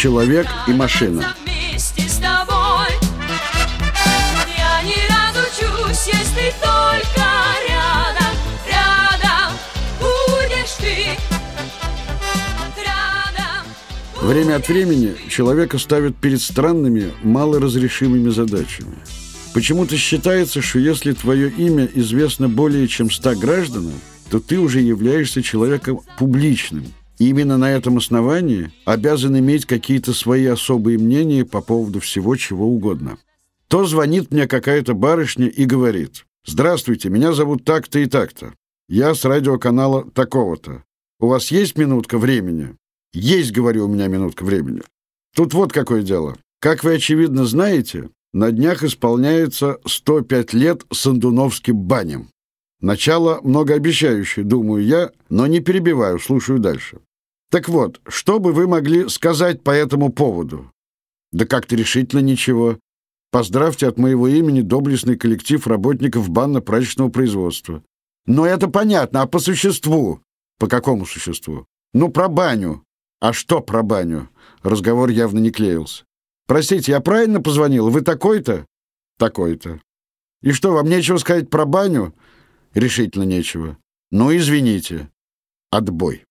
Человек и машина. Вместе с тобой я не разучусь, если только рядом, рядом будешь ты, рядом. Время от времени человека ставят перед странными, малоразрешимыми задачами. Почему-то считается, что если твое имя известно более чем 100 гражданам, то ты уже являешься человеком публичным. И именно на этом основании обязан иметь какие-то свои особые мнения по поводу всего, чего угодно. То звонит мне какая-то барышня и говорит: «Здравствуйте, меня зовут так-то и так-то. Я с радиоканала такого-то. У вас есть минутка времени?» «Есть, — говорю, — у меня минутка времени. Тут вот какое дело. Как вы, очевидно, знаете, на днях исполняется 105 лет Сандуновским баням. Начало многообещающее, думаю я, но не перебиваю, слушаю дальше. Так вот, что бы вы могли сказать по этому поводу?» «Да как-то решительно ничего. Поздравьте от моего имени доблестный коллектив работников банно-прачечного производства». «Но это понятно, а по существу?» «По какому существу?» «Ну, про баню». «А что про баню?» Разговор явно не клеился. «Простите, я правильно позвонил? Вы такой-то?» «Такой-то». «И что, вам нечего сказать про баню?» «Решительно нечего». «Ну, извините». Отбой.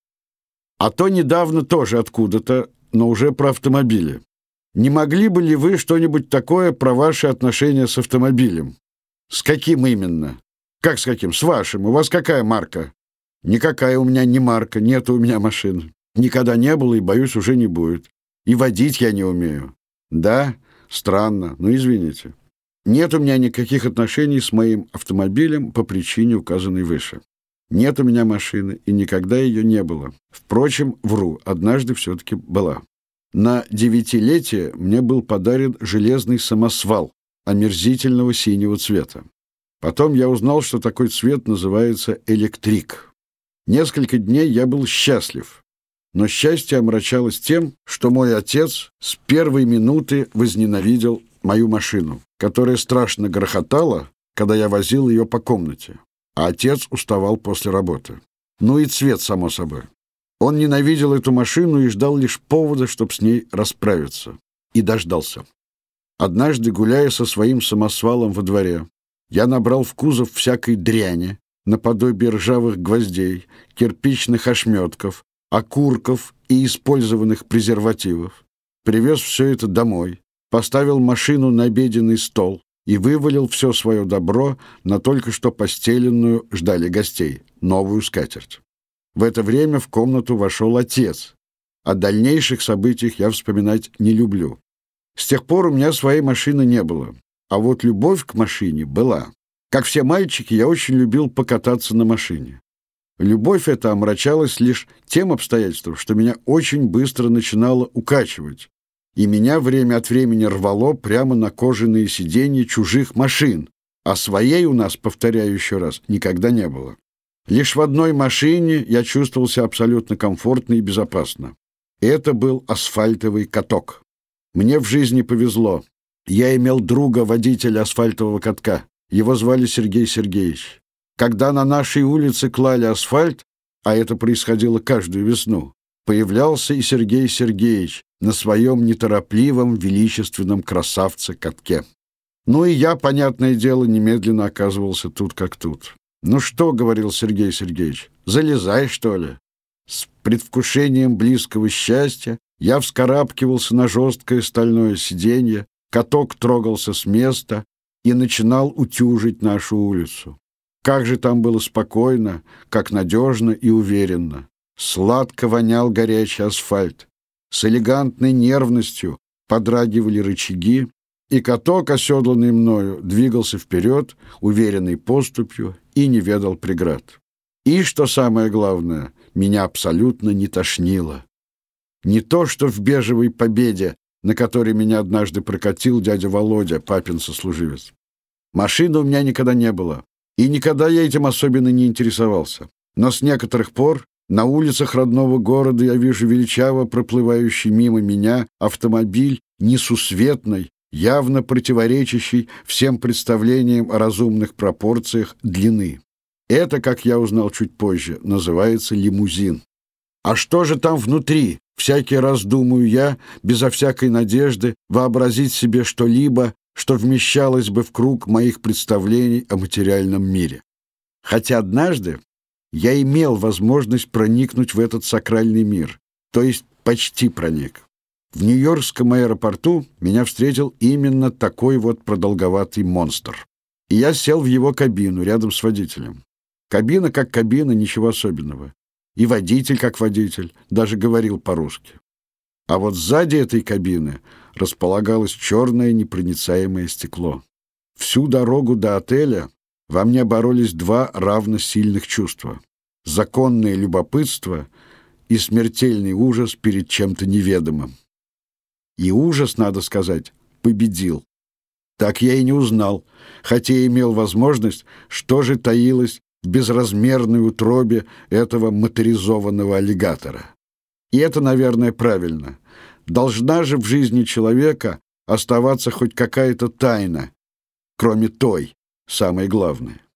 А то недавно тоже откуда-то, но уже про автомобили. «Не могли бы ли вы что-нибудь такое про ваши отношения с автомобилем?» «С каким именно?» «Как с каким? С вашим. У вас какая марка?» «Никакая у меня не марка, нет у меня машины. Никогда не было и, боюсь, уже не будет. И водить я не умею». «Да? Странно. Ну, извините. Нет у меня никаких отношений с моим автомобилем по причине, указанной выше. Нет у меня машины, и никогда ее не было. Впрочем, вру, однажды все-таки была. На 9-летие мне был подарен железный самосвал омерзительного синего цвета. Потом я узнал, что такой цвет называется электрик. Несколько дней я был счастлив. Но счастье омрачалось тем, что мой отец с первой минуты возненавидел мою машину, которая страшно грохотала, когда я возил ее по комнате, а отец уставал после работы. Ну и цвет, само собой. Он ненавидел эту машину и ждал лишь повода, чтобы с ней расправиться. И дождался. Однажды, гуляя со своим самосвалом во дворе, я набрал в кузов всякой дряни, наподобие ржавых гвоздей, кирпичных ошметков, окурков и использованных презервативов, привез все это домой, поставил машину на обеденный стол и вывалил все свое добро на только что постеленную, ждали гостей, новую скатерть. В это время в комнату вошел отец. О дальнейших событиях я вспоминать не люблю. С тех пор у меня своей машины не было, а вот любовь к машине была. Как все мальчики, я очень любил покататься на машине. Любовь эта омрачалась лишь тем обстоятельством, что меня очень быстро начинало укачивать, и меня время от времени рвало прямо на кожаные сиденья чужих машин, а своей у нас, повторяю еще раз, никогда не было. Лишь в одной машине я чувствовал себя абсолютно комфортно и безопасно. Это был асфальтовый каток. Мне в жизни повезло. Я имел друга-водителя асфальтового катка. Его звали Сергей Сергеевич. Когда на нашей улице клали асфальт, а это происходило каждую весну, появлялся и Сергей Сергеевич на своем неторопливом, величественном красавце-катке. Ну и я, понятное дело, немедленно оказывался тут как тут. «Ну что, — говорил Сергей Сергеевич, — залезай, что ли?» С предвкушением близкого счастья я вскарабкивался на жесткое стальное сиденье, каток трогался с места и начинал утюжить нашу улицу. Как же там было спокойно, как надежно и уверенно. Сладко вонял горячий асфальт. С элегантной нервностью подрагивали рычаги, и каток, оседланный мною, двигался вперед, уверенной поступью, и не ведал преград. И, что самое главное, меня абсолютно не тошнило. Не то, что в «Бежевой победе», на которой меня однажды прокатил дядя Володя, папин сослуживец. Машины у меня никогда не было, и никогда я этим особенно не интересовался. Но с некоторых пор на улицах родного города я вижу величаво проплывающий мимо меня автомобиль несусветной, явно противоречащий всем представлениям о разумных пропорциях длины. Это, как я узнал чуть позже, называется лимузин. А что же там внутри? Всякий раз думаю я, безо всякой надежды, вообразить себе что-либо, что вмещалось бы в круг моих представлений о материальном мире. Хотя однажды я имел возможность проникнуть в этот сакральный мир, то есть почти проник. В Нью-Йоркском аэропорту меня встретил именно такой вот продолговатый монстр. И я сел в его кабину рядом с водителем. Кабина как кабина, ничего особенного. И водитель как водитель, даже говорил по-русски. А вот сзади этой кабины располагалось черное непроницаемое стекло. Всю дорогу до отеля во мне боролись два равно сильных чувства: законное любопытство и смертельный ужас перед чем-то неведомым. И ужас, надо сказать, победил. Так я и не узнал, хотя имел возможность, что же таилось в безразмерной утробе этого моторизованного аллигатора. И это, наверное, правильно. Должна же в жизни человека оставаться хоть какая-то тайна, кроме той, самой главной.